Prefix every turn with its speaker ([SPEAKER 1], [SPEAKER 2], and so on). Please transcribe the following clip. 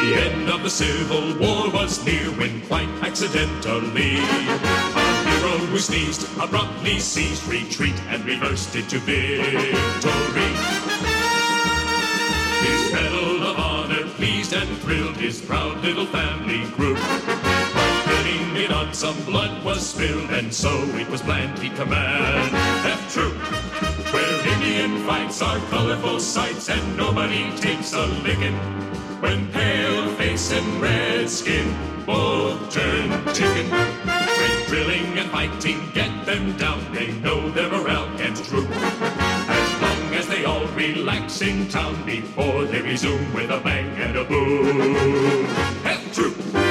[SPEAKER 1] The end of the Civil War was near when quite accidentally our hero who sneezed abruptly ceased retreat and reversed it to victory. His Medal of Honor pleased and thrilled his proud little family group. While getting it on, some blood was spilled, and so it was planned he'd command F Troop, where Indian fights are colorful sights and nobody takes a licking. When pale face and red skin both turn chicken. When drilling and fighting get them down, they know their morale can't droop. As long as they all relax in town before they resume with a bang and a boom. F Troop!